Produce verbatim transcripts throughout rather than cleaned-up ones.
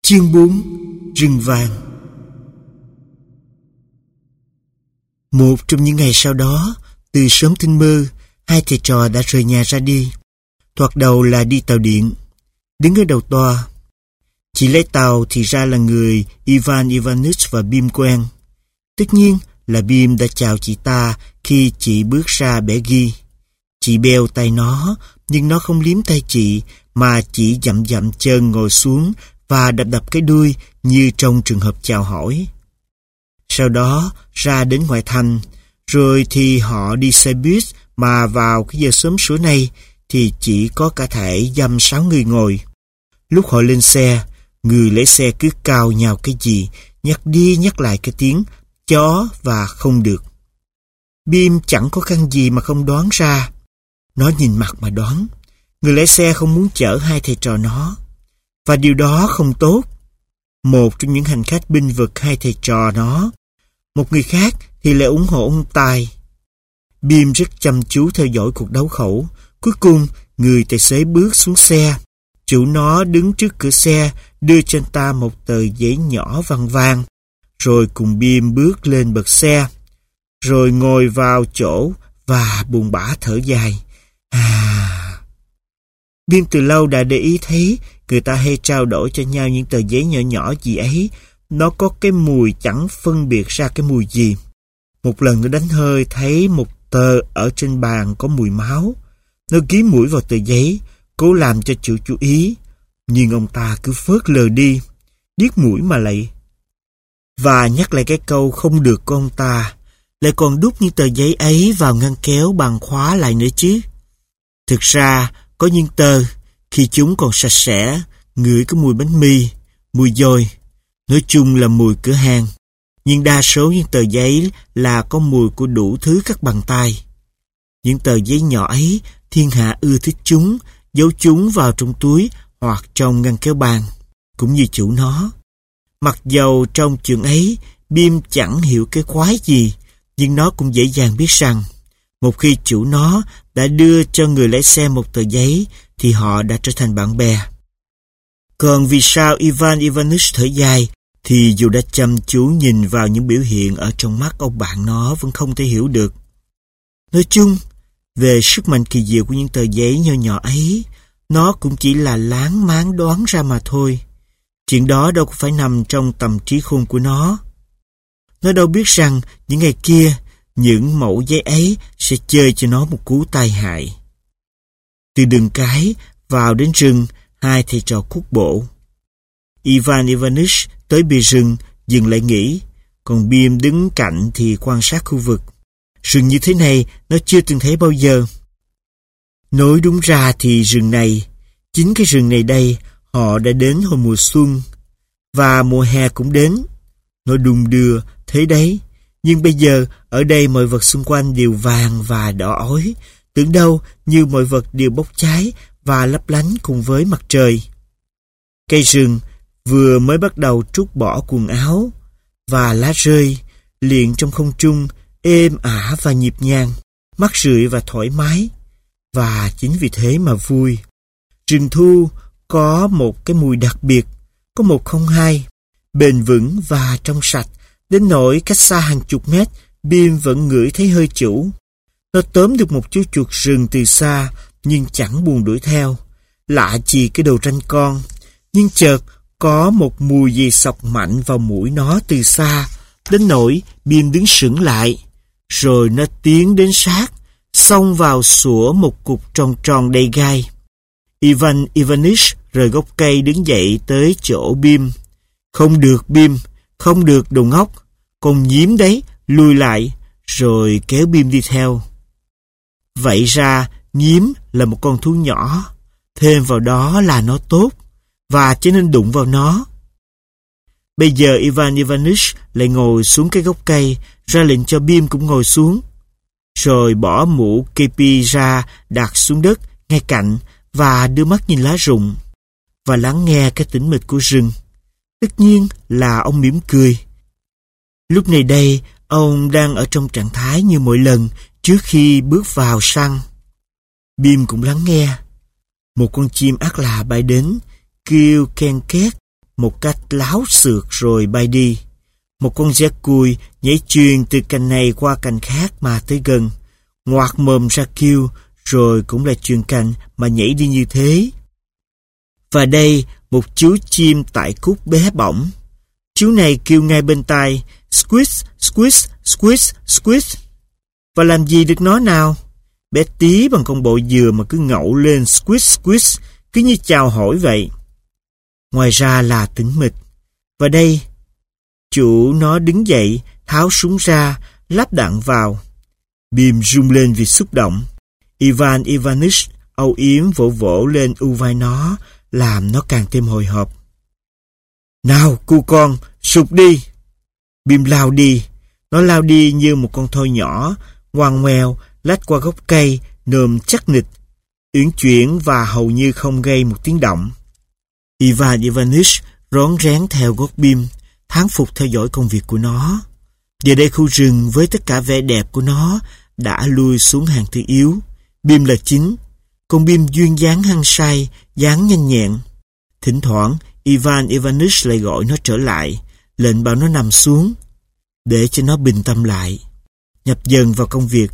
Chương bốn. Rừng vàng. Một trong những ngày sau đó, từ sớm tinh mơ, hai thầy trò đã rời nhà ra đi. Thoạt đầu là đi tàu điện. Đứng ở đầu toa, chị lái tàu thì ra là người Ivan Ivanich và Bim quen. Tất nhiên là Bim đã chào chị ta khi chị bước ra bẻ ghi. Chị beo tay nó, nhưng nó không liếm tay chị, mà chỉ dậm dậm chân ngồi xuống và đập đập cái đuôi như trong trường hợp chào hỏi. Sau đó ra đến ngoại thành, rồi thì họ đi xe buýt, mà vào cái giờ sớm sủa này thì chỉ có cả thảy dăm sáu người ngồi. Lúc họ lên xe, người lái xe cứ cào nhào cái gì, nhắc đi nhắc lại cái tiếng chó và không được. Bim chẳng có khăn gì mà không đoán ra. Nó nhìn mặt mà đoán, người lái xe không muốn chở hai thầy trò nó. Và điều đó không tốt. Một trong những hành khách bênh vực hai thầy trò nó, một người khác thì lại ủng hộ ông Tài. Bim rất chăm chú theo dõi cuộc đấu khẩu. Cuối cùng, người tài xế bước xuống xe. Chủ nó đứng trước cửa xe, đưa cho anh ta một tờ giấy nhỏ vàng vàng, rồi cùng Bim bước lên bậc xe, rồi ngồi vào chỗ và buồn bã thở dài. À... Bim từ lâu đã để ý thấy người ta hay trao đổi cho nhau những tờ giấy nhỏ nhỏ gì ấy. Nó có cái mùi chẳng phân biệt ra cái mùi gì. Một lần nó đánh hơi thấy một tờ ở trên bàn có mùi máu. Nó ghi mũi vào tờ giấy, cố làm cho chủ chú ý, nhưng ông ta cứ phớt lờ đi, điếc mũi mà lại. Và nhắc lại cái câu không được của ông ta, lại còn đút những tờ giấy ấy vào ngăn kéo bằng khóa lại nữa chứ. Thực ra, có những tờ, khi chúng còn sạch sẽ, ngửi có mùi bánh mì, mùi dồi, nói chung là mùi cửa hàng. Nhưng đa số những tờ giấy là có mùi của đủ thứ các bàn tay. Những tờ giấy nhỏ ấy, thiên hạ ưa thích chúng, giấu chúng vào trong túi hoặc trong ngăn kéo bàn, cũng như chủ nó. Mặc dầu trong chuyện ấy, Bim chẳng hiểu cái quái gì, nhưng nó cũng dễ dàng biết rằng, một khi chủ nó đã đưa cho người lái xe một tờ giấy, thì họ đã trở thành bạn bè. Còn vì sao Ivan Ivanich thở dài, thì dù đã chăm chú nhìn vào những biểu hiện ở trong mắt ông bạn nó vẫn không thể hiểu được. Nói chung, về sức mạnh kỳ diệu của những tờ giấy nho nhỏ ấy, nó cũng chỉ là láng máng đoán ra mà thôi. Chuyện đó đâu có phải nằm trong tầm trí khôn của nó. Nó đâu biết rằng những ngày kia, những mẩu giấy ấy sẽ chơi cho nó một cú tai hại. Từ đường cái vào đến rừng, hai thầy trò cuốc bộ. Ivan Ivanich tới bìa rừng dừng lại nghỉ, còn Bim đứng cạnh thì quan sát khu vực. Rừng như thế này nó chưa từng thấy bao giờ. Nói đúng ra thì rừng này, chính cái rừng này đây, họ đã đến hồi mùa xuân, và mùa hè cũng đến. Nó đung đưa, thế đấy. Nhưng bây giờ, ở đây mọi vật xung quanh đều vàng và đỏ ói, tưởng đâu như mọi vật đều bốc cháy và lấp lánh cùng với mặt trời. Cây rừng vừa mới bắt đầu trút bỏ quần áo, và lá rơi, liền trong không trung, êm ả và nhịp nhàng, mát rượi và thoải mái. Và chính vì thế mà vui. Rừng thu có một cái mùi đặc biệt, có một không hai, bền vững và trong sạch, đến nỗi cách xa hàng chục mét, Bim vẫn ngửi thấy hơi chủ. Nó tóm được một chú chuột rừng từ xa, nhưng chẳng buồn đuổi theo. Lạ chỉ cái đầu ranh con, nhưng chợt có một mùi gì xộc mạnh vào mũi nó từ xa, đến nỗi Bim đứng sững lại. Rồi nó tiến đến sát, xông vào sủa một cục tròn tròn đầy gai. Ivan Ivanich rời gốc cây đứng dậy tới chỗ Bim. Không được Bim, không được đồ ngốc, con nhím đấy, lùi lại, rồi kéo Bim đi theo. Vậy ra, nhím là một con thú nhỏ, thêm vào đó là nó tốt, và cho nên đụng vào nó. Bây giờ Ivan Ivanich lại ngồi xuống cái gốc cây, ra lệnh cho Bim cũng ngồi xuống, rồi bỏ mũ kepi ra đặt xuống đất ngay cạnh và đưa mắt nhìn lá rụng và lắng nghe cái tĩnh mịch của rừng. Tất nhiên là ông mỉm cười. Lúc này đây, ông đang ở trong trạng thái như mọi lần trước khi bước vào săn. Bim cũng lắng nghe. Một con chim ác lạ bay đến, kêu ken két, một cách láo xược rồi bay đi. Một con dế cùi nhảy chuyền từ cành này qua cành khác mà tới gần, ngoạc mồm ra kêu, rồi cũng là chuyền cành mà nhảy đi như thế. Và đây, một chú chim tại cúc bé bỏng. Chú này kêu ngay bên tai, squish, squish, squish, squish. Và làm gì được nó nào? Bé tí bằng con bộ dừa mà cứ ngậu lên squish, squish, cứ như chào hỏi vậy. Ngoài ra là tĩnh mịch. Và đây, chủ nó đứng dậy, tháo súng ra, lắp đạn vào. Bim rung lên vì xúc động. Ivan Ivanich âu yếm vỗ vỗ lên u vai nó, làm nó càng thêm hồi hộp. Nào, cu con, sụp đi. Bim lao đi. Nó lao đi như một con thoi nhỏ, ngoằn ngoèo, lách qua gốc cây, nườm chắc nịch, uyển chuyển và hầu như không gây một tiếng động. Ivan Ivanich rón rén theo gót Bim, thán phục theo dõi công việc của nó. Giờ đây khu rừng với tất cả vẻ đẹp của nó đã lui xuống hàng thứ yếu. Bim là chính, còn Bim duyên dáng hăng say, dáng nhanh nhẹn. Thỉnh thoảng, Ivan Ivanich lại gọi nó trở lại, lệnh bảo nó nằm xuống, để cho nó bình tâm lại, nhập dần vào công việc.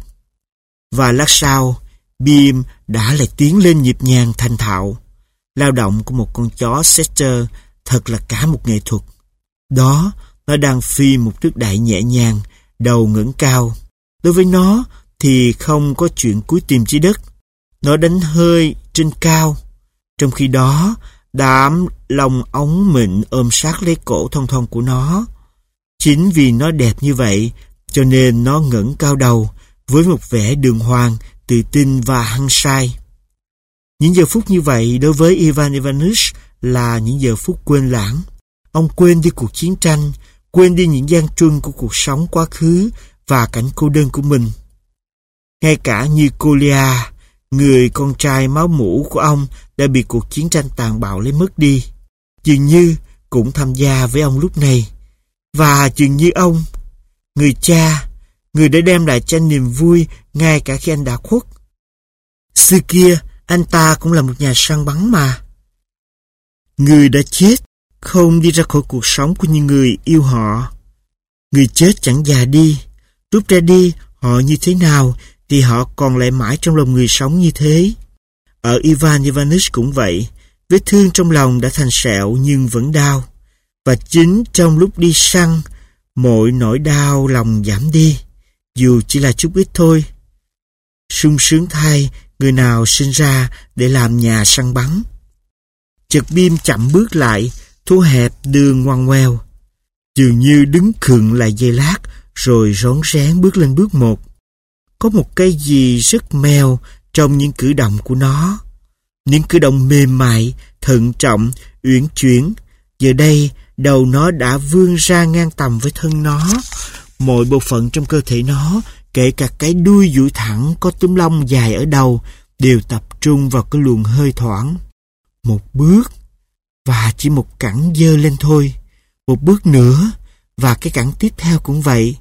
Và lát sau, Bim đã lại tiến lên nhịp nhàng thành thạo. Lao động của một con chó setter thật là cả một nghệ thuật. Đó, nó đang phi một thước đại nhẹ nhàng, đầu ngẩng cao. Đối với nó thì không có chuyện cúi tìm dưới đất. Nó đánh hơi trên cao. Trong khi đó, đám lông ống mịn ôm sát lấy cổ thon thon của nó. Chính vì nó đẹp như vậy, cho nên nó ngẩng cao đầu với một vẻ đường hoàng, tự tin và hăng say. Những giờ phút như vậy đối với Ivan Ivanich là những giờ phút quên lãng. Ông quên đi cuộc chiến tranh, quên đi những gian truân của cuộc sống quá khứ và cảnh cô đơn của mình. Ngay cả như Kolia, người con trai máu mủ của ông đã bị cuộc chiến tranh tàn bạo lấy mất đi, dường như cũng tham gia với ông lúc này. Và dường như ông, người cha, người đã đem lại cho anh niềm vui ngay cả khi anh đã khuất. Xưa kia, anh ta cũng là một nhà săn bắn mà. Người đã chết không đi ra khỏi cuộc sống của những người yêu họ. Người chết chẳng già đi, lúc ra đi họ như thế nào thì họ còn lại mãi trong lòng người sống như thế. Ở Ivan Ivanich cũng vậy, vết thương trong lòng đã thành sẹo nhưng vẫn đau. Và chính trong lúc đi săn, mọi nỗi đau lòng giảm đi, dù chỉ là chút ít thôi. Sung sướng thay người nào sinh ra để làm nhà săn bắn. Chợt Bim chậm bước lại, thu hẹp đường ngoằn ngoèo, dường như đứng khựng lại giây lát, rồi rón rén bước lên bước một. Có một cái gì rất mèo trong những cử động của nó. Những cử động mềm mại, thận trọng, uyển chuyển. Giờ đây, đầu nó đã vươn ra ngang tầm với thân nó. Mọi bộ phận trong cơ thể nó, kể cả cái đuôi duỗi thẳng có túm lông dài ở đầu, đều tập trung vào cái luồng hơi thoảng. Một bước, và chỉ một cẳng giơ lên thôi. Một bước nữa, và cái cẳng tiếp theo cũng vậy.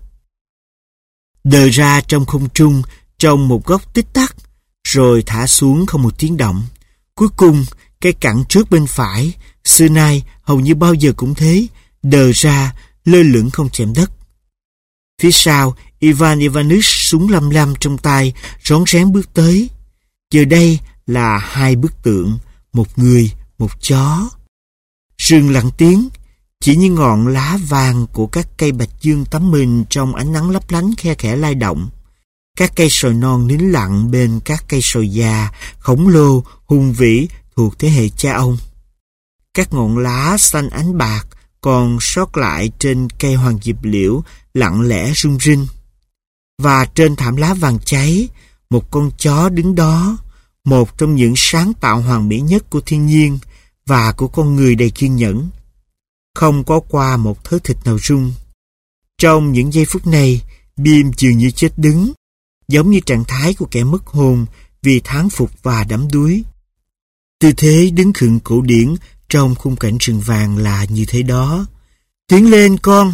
Đờ ra trong không trung, trong một góc tích tắc, rồi thả xuống không một tiếng động. Cuối cùng, cái cẳng trước bên phải, xưa nay hầu như bao giờ cũng thế, đờ ra, lơ lửng không chạm đất. Phía sau, Ivan Ivanich súng lăm lăm trong tay, rón rén bước tới. Giờ đây là hai bức tượng, một người, một chó. Rừng lặng tiếng, chỉ những ngọn lá vàng của các cây bạch dương tắm mình trong ánh nắng lấp lánh khe khẽ lay động. Các cây sồi non nín lặng bên các cây sồi già, khổng lồ, hùng vĩ thuộc thế hệ cha ông. Các ngọn lá xanh ánh bạc còn sót lại trên cây hoàng diệp liễu lặng lẽ rung rinh. Và trên thảm lá vàng cháy, một con chó đứng đó, một trong những sáng tạo hoàn mỹ nhất của thiên nhiên và của con người đầy kiên nhẫn. Không có qua một thớ thịt nào rung. Trong những giây phút này, Bim dường như chết đứng, giống như trạng thái của kẻ mất hồn vì thán phục và đắm đuối. Tư thế đứng khựng cổ điển trong khung cảnh rừng vàng là như thế đó. Tiến lên con!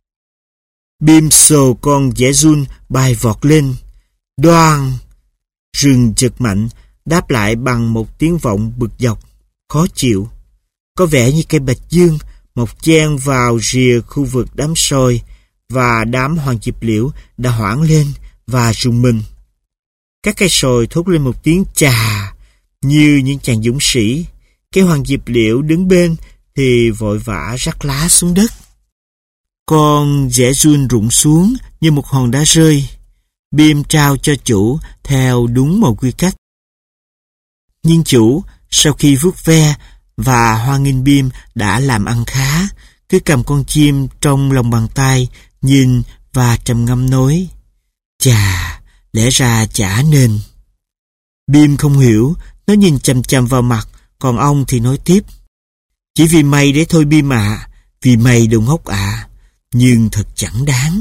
Bim sồ con dẻ run bay vọt lên. Đoàng! Rừng chợt mạnh, đáp lại bằng một tiếng vọng bực dọc, khó chịu. Có vẻ như cây bạch dương một chen vào rìa khu vực đám soi, và đám hoàng diệp liễu đã hoảng lên và rùng mình. Các cây sồi thốt lên một tiếng chà như những chàng dũng sĩ. Cây hoàng diệp liễu đứng bên thì vội vã rắc lá xuống đất. Con dẻ giun rụng xuống như một hòn đá rơi. Bim trao cho chủ theo đúng một quy cách. Nhưng chủ, sau khi vuốt ve và hoan nghênh Bim đã làm ăn khá, cứ cầm con chim trong lòng bàn tay, nhìn và trầm ngâm nói: chà, lẽ ra chả nên. Bim không hiểu, nó nhìn chằm chằm vào mặt, còn ông thì nói tiếp: chỉ vì mày đấy thôi Bim ạ, vì mày đồ ngốc ạ, nhưng thật chẳng đáng.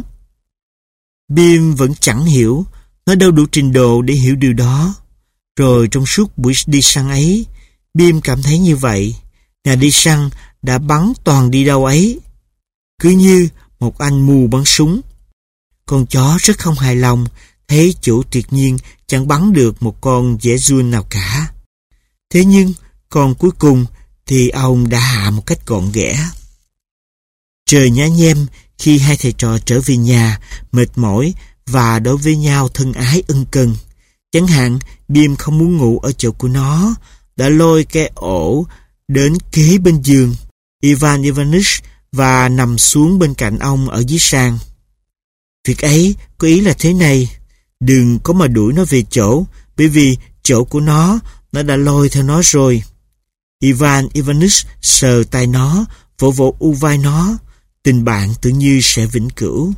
Bim vẫn chẳng hiểu, nó đâu đủ trình độ để hiểu điều đó. Rồi trong suốt buổi đi săn ấy, Bim cảm thấy như vậy. Nhà đi săn đã bắn toàn đi đâu ấy, cứ như một anh mù bắn súng. Con chó rất không hài lòng, thấy chủ tuyệt nhiên chẳng bắn được một con dẻ giun nào cả. Thế nhưng con cuối cùng thì ông đã hạ một cách gọn ghẽ. Trời nhá nhem khi hai thầy trò trở về nhà, mệt mỏi và đối với nhau thân ái ân cần. Chẳng hạn, Bim không muốn ngủ ở chỗ của nó, đã lôi cái ổ đến kế bên giường Ivan Ivanich và nằm xuống bên cạnh ông ở dưới sàn. Việc ấy có ý là thế này: đừng có mà đuổi nó về chỗ, bởi vì chỗ của nó, nó đã lôi theo nó rồi. Ivan Ivanich sờ tay nó, vỗ vỗ u vai nó. Tình bạn tưởng như sẽ vĩnh cửu.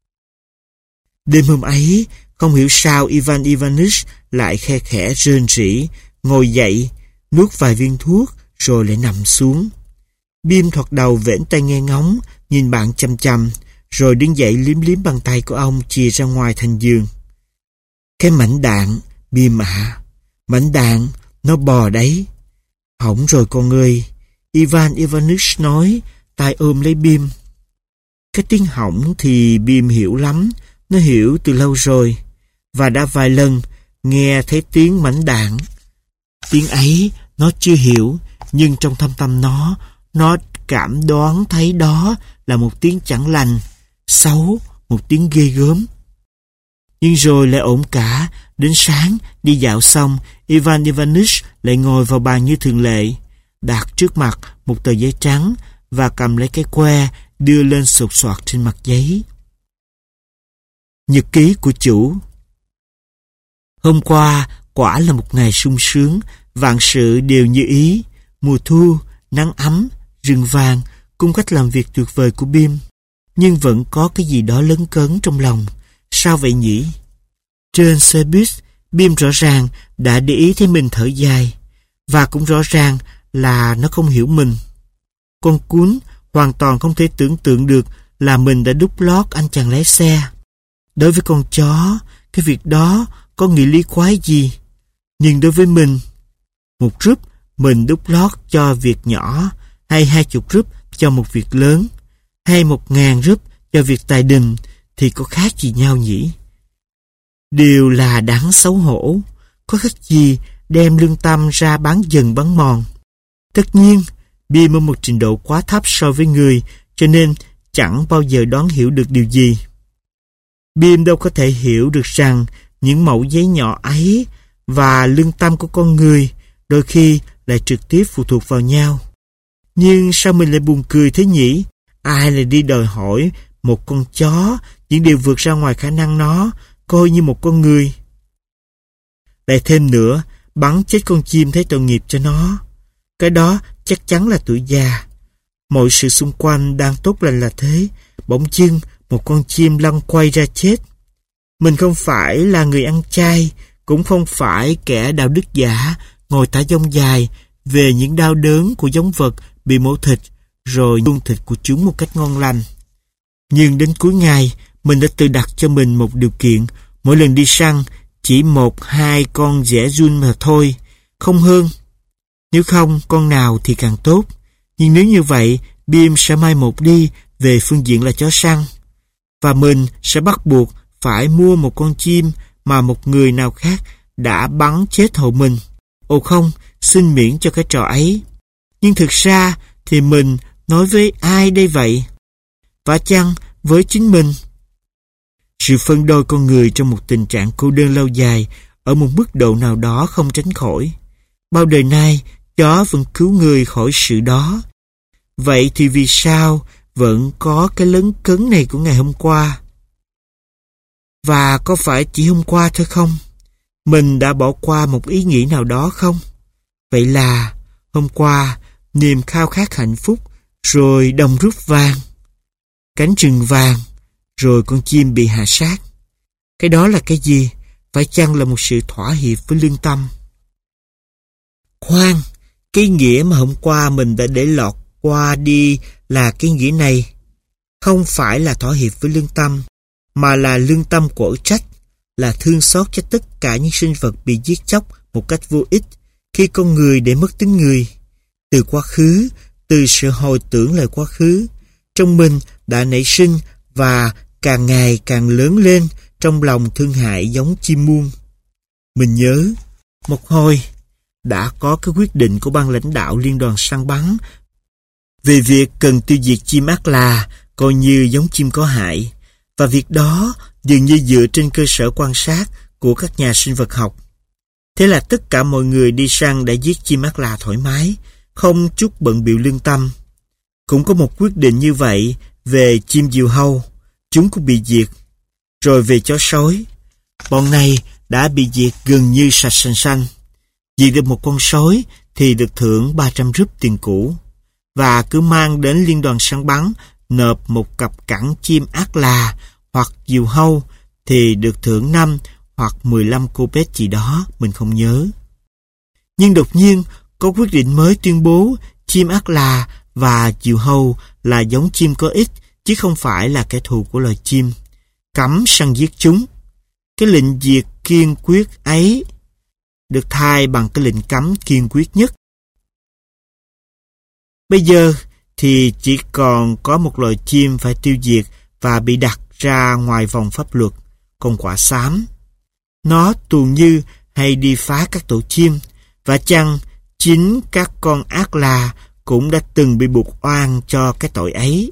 Đêm hôm ấy, không hiểu sao Ivan Ivanich lại khe khẽ rên rỉ, ngồi dậy, nuốt vài viên thuốc, rồi lại nằm xuống. Bim thoạt đầu vểnh tai nghe ngóng, nhìn bạn chằm chằm, rồi đứng dậy liếm liếm bàn tay của ông chìa ra ngoài thành giường. Cái mảnh đạn, Bim ạ, à, mảnh đạn, nó bò đấy. Hỏng rồi con ơi, Ivan Ivanich nói, tay ôm lấy Bim. Cái tiếng hỏng thì Bim hiểu lắm, nó hiểu từ lâu rồi, và đã vài lần nghe thấy tiếng mảnh đạn. Tiếng ấy nó chưa hiểu, nhưng trong thâm tâm nó, nó cảm đoán thấy đó là một tiếng chẳng lành, xấu, một tiếng ghê gớm. Nhưng rồi lại ổn cả, đến sáng, đi dạo xong, Ivan Ivanich lại ngồi vào bàn như thường lệ, đặt trước mặt một tờ giấy trắng và cầm lấy cái que đưa lên sột soạt trên mặt giấy. Nhật ký của chủ. Hôm qua quả là một ngày sung sướng, vạn sự đều như ý. Mùa thu, nắng ấm, rừng vàng, cung cách làm việc tuyệt vời của Bim. Nhưng vẫn có cái gì đó lấn cấn trong lòng. Sao vậy nhỉ? Trên xe buýt, Bim rõ ràng đã để ý thấy mình thở dài, và cũng rõ ràng là nó không hiểu mình. Con cún hoàn toàn không thể tưởng tượng được là mình đã đút lót anh chàng lái xe. Đối với con chó, cái việc đó có nghĩa lý quái gì. Nhưng đối với mình, một rúp mình đút lót cho việc nhỏ, hay hai chục rúp cho một việc lớn, hay một ngàn rúp cho việc tài đình, thì có khác gì nhau nhỉ? Đều là đáng xấu hổ, có khác gì đem lương tâm ra bán dần bán mòn. Tất nhiên, Bim ở một trình độ quá thấp so với người, cho nên chẳng bao giờ đoán hiểu được điều gì. Bim đâu có thể hiểu được rằng những mẩu giấy nhỏ ấy và lương tâm của con người đôi khi lại trực tiếp phụ thuộc vào nhau. Nhưng sao mình lại buồn cười thế nhỉ? Ai lại đi đòi hỏi một con chó những điều vượt ra ngoài khả năng nó, coi như một con người? Lại thêm nữa, bắn chết con chim thấy tội nghiệp cho nó. Cái đó chắc chắn là tuổi già. Mọi sự xung quanh đang tốt lành là thế, bỗng dưng một con chim lăn quay ra chết. Mình không phải là người ăn chay, cũng không phải kẻ đạo đức giả ngồi tả dông dài về những đau đớn của giống vật bị mổ thịt rồi nuốt thịt của chúng một cách ngon lành. Nhưng đến cuối ngày, mình đã tự đặt cho mình một điều kiện: mỗi lần đi săn chỉ một hai con dẻ giun mà thôi, không hơn. Nếu không con nào thì càng tốt. Nhưng nếu như vậy, Bim sẽ mai một đi về phương diện là chó săn, và mình sẽ bắt buộc phải mua một con chim mà một người nào khác đã bắn chết hộ mình. Ồ không, xin miễn cho cái trò ấy. Nhưng thực ra thì mình Nói với ai đây vậy? Và chăng với chính mình? Sự phân đôi con người trong một tình trạng cô đơn lâu dài ở một mức độ nào đó không tránh khỏi. Bao đời nay, chó vẫn cứu người khỏi sự đó. Vậy thì vì sao vẫn có cái lấn cấn này của ngày hôm qua? Và có phải chỉ hôm qua thôi không? Mình đã bỏ qua một ý nghĩ nào đó không? Vậy là hôm qua niềm khao khát hạnh phúc, rồi đồng rút vàng, cánh rừng vàng, rồi con chim bị hạ sát. Cái đó là cái gì? Phải chăng là một sự thỏa hiệp với lương tâm? Khoan, cái nghĩa mà hôm qua mình đã để lọt qua đi là cái nghĩa này. Không phải là thỏa hiệp với lương tâm, mà là lương tâm quở trách, là thương xót cho tất cả những sinh vật bị giết chóc một cách vô ích khi con người để mất tính người. Từ quá khứ, từ sự hồi tưởng lại quá khứ, trong mình đã nảy sinh và càng ngày càng lớn lên trong lòng thương hại giống chim muông. Mình nhớ, một hồi đã có cái quyết định của ban lãnh đạo liên đoàn săn bắn về việc cần tiêu diệt chim ác là coi như giống chim có hại, và việc đó dường như dựa trên cơ sở quan sát của các nhà sinh vật học. Thế là tất cả mọi người đi săn đã giết chim ác là thoải mái, không chút bận bịu lương tâm. Cũng có một quyết định như vậy về chim diều hâu, chúng cũng bị diệt. Rồi về chó sói, bọn này đã bị diệt gần như sạch sành xanh. Diệt được một con sói thì được thưởng ba trăm rúp tiền cũ, và cứ mang đến liên đoàn săn bắn nộp một cặp cẳng chim ác là hoặc diều hâu thì được thưởng năm hoặc mười lăm cô pét gì đó, mình không nhớ. Nhưng đột nhiên có quyết định mới tuyên bố chim ác là và diều hâu là giống chim có ích, chứ không phải là kẻ thù của loài chim, cấm săn giết chúng. Cái lệnh diệt kiên quyết ấy được thay bằng cái lệnh cấm kiên quyết nhất. Bây giờ thì chỉ còn có một loài chim phải tiêu diệt và bị đặt ra ngoài vòng pháp luật, con quạ xám. Nó tuồn như hay đi phá các tổ chim, và chăng chính các con ác là cũng đã từng bị buộc oan cho cái tội ấy.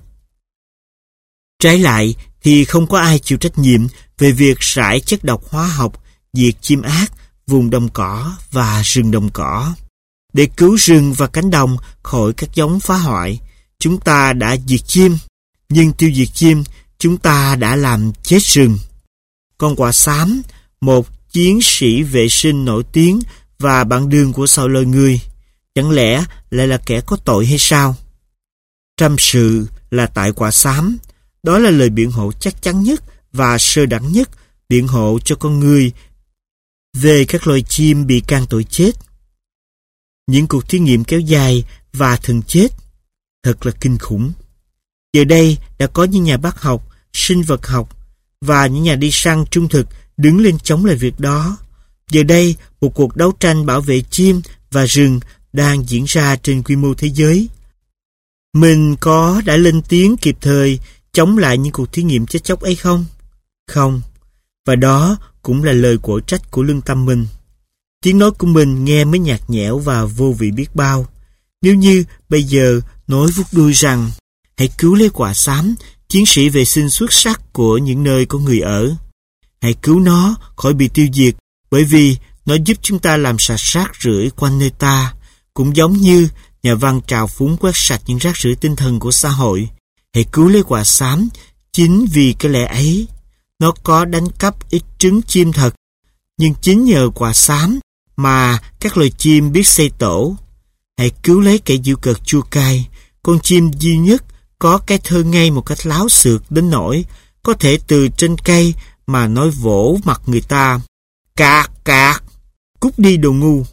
Trái lại thì không có ai chịu trách nhiệm về việc rải chất độc hóa học diệt chim ác vùng đồng cỏ và rừng đồng cỏ. Để cứu rừng và cánh đồng khỏi các giống phá hoại, chúng ta đã diệt chim, nhưng tiêu diệt chim, chúng ta đã làm chết rừng. Con quạ xám, một chiến sĩ vệ sinh nổi tiếng và bạn đường của sao lời người, chẳng lẽ lại là kẻ có tội hay sao? Trăm sự là tại quạ xám. Đó là lời biện hộ chắc chắn nhất và sơ đẳng nhất biện hộ cho con người về các loài chim bị can tội chết. Những cuộc thí nghiệm kéo dài và thường chết thật là kinh khủng. Giờ đây đã có những nhà bác học, sinh vật học và những nhà đi săn trung thực đứng lên chống lại việc đó. Giờ đây một cuộc đấu tranh bảo vệ chim và rừng đang diễn ra trên quy mô thế giới. Mình có đã lên tiếng kịp thời chống lại những cuộc thí nghiệm chết chóc ấy không? Không. Và đó cũng là lời quở trách của lương tâm mình. Tiếng nói của mình nghe mới nhạt nhẽo và vô vị biết bao. Nếu như bây giờ nói vút đuôi rằng hãy cứu lấy quạ xám, chiến sĩ vệ sinh xuất sắc của những nơi có người ở. Hãy cứu nó khỏi bị tiêu diệt, bởi vì nó giúp chúng ta làm sạch rác rưởi quanh nơi ta. Cũng giống như nhà văn trào phúng quét sạch những rác rưởi tinh thần của xã hội. Hãy cứu lấy quạ xám, chính vì cái lẽ ấy. Nó có đánh cắp ít trứng chim thật, nhưng chính nhờ quạ xám mà các loài chim biết xây tổ. Hãy cứu lấy kẻ giễu cợt chua cay, con chim duy nhất có cái thơ ngây một cách láo xược đến nỗi có thể từ trên cây mà nói vỗ mặt người ta. Cạc cạc, cút đi đồ ngu.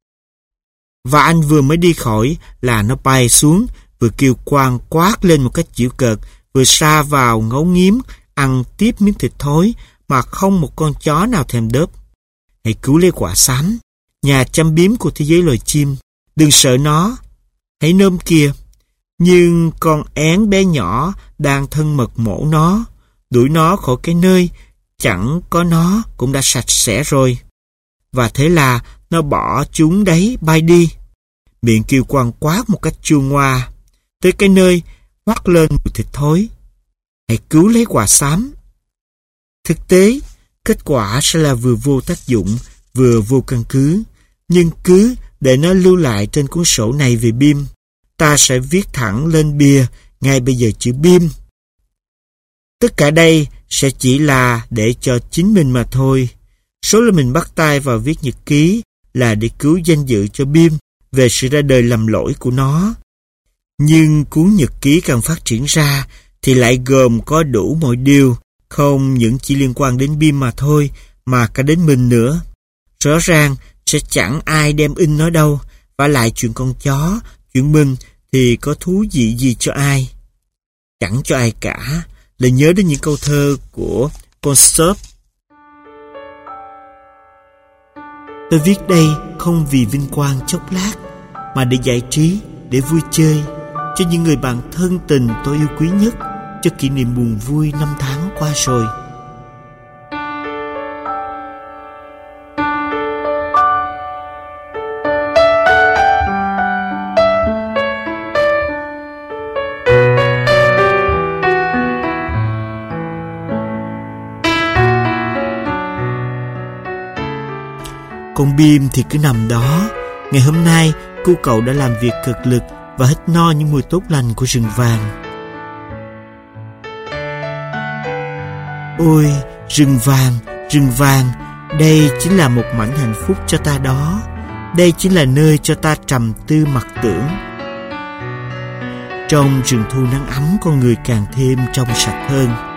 Và anh vừa mới đi khỏi là nó bay xuống, vừa kêu quang quát lên một cách giễu cợt, vừa sa vào ngấu nghiến ăn tiếp miếng thịt thối mà không một con chó nào thèm đớp. Hãy cứu lấy quạ xám, nhà chăm biếm của thế giới loài chim. Đừng sợ nó, hãy nôm kìa. Nhưng con én bé nhỏ đang thân mật mổ nó, đuổi nó khỏi cái nơi chẳng có nó cũng đã sạch sẽ rồi. Và thế là nó bỏ chúng đấy bay đi. Miệng kêu quang quát một cách chua ngoa. tới cái nơi hoắt lên mùi thịt thối. Hãy cứu lấy quà xám. Thực tế, kết quả sẽ là vừa vô tác dụng, vừa vô căn cứ. Nhưng cứ để nó lưu lại trên cuốn sổ này về Bim, ta sẽ viết thẳng lên bìa ngay bây giờ chữ Bim. Tất cả đây sẽ chỉ là để cho chính mình mà thôi. Số là mình bắt tay vào viết nhật ký là để cứu danh dự cho Bim về sự ra đời lầm lỗi của nó. Nhưng cuốn nhật ký càng phát triển ra thì lại gồm có đủ mọi điều, không những chỉ liên quan đến Bim mà thôi, mà cả đến mình nữa. Rõ ràng sẽ chẳng ai đem in nó đâu, vả lại chuyện con chó, chuyện mình thì có thú vị gì cho ai. Chẳng cho ai cả, lại nhớ đến những câu thơ của Constable. Tôi viết đây không vì vinh quang chốc lát, mà để giải trí, để vui chơi, cho những người bạn thân tình tôi yêu quý nhất, cho kỷ niệm buồn vui năm tháng qua rồi. Con Bim thì cứ nằm đó. Ngày hôm nay cô cậu đã làm việc cực lực và hít no những mùi tốt lành của rừng vàng. Ôi, rừng vàng, rừng vàng, đây chính là một mảnh hạnh phúc cho ta đó. Đây chính là nơi cho ta trầm tư mặc tưởng. Trong rừng thu nắng ấm, con người càng thêm trong sạch hơn.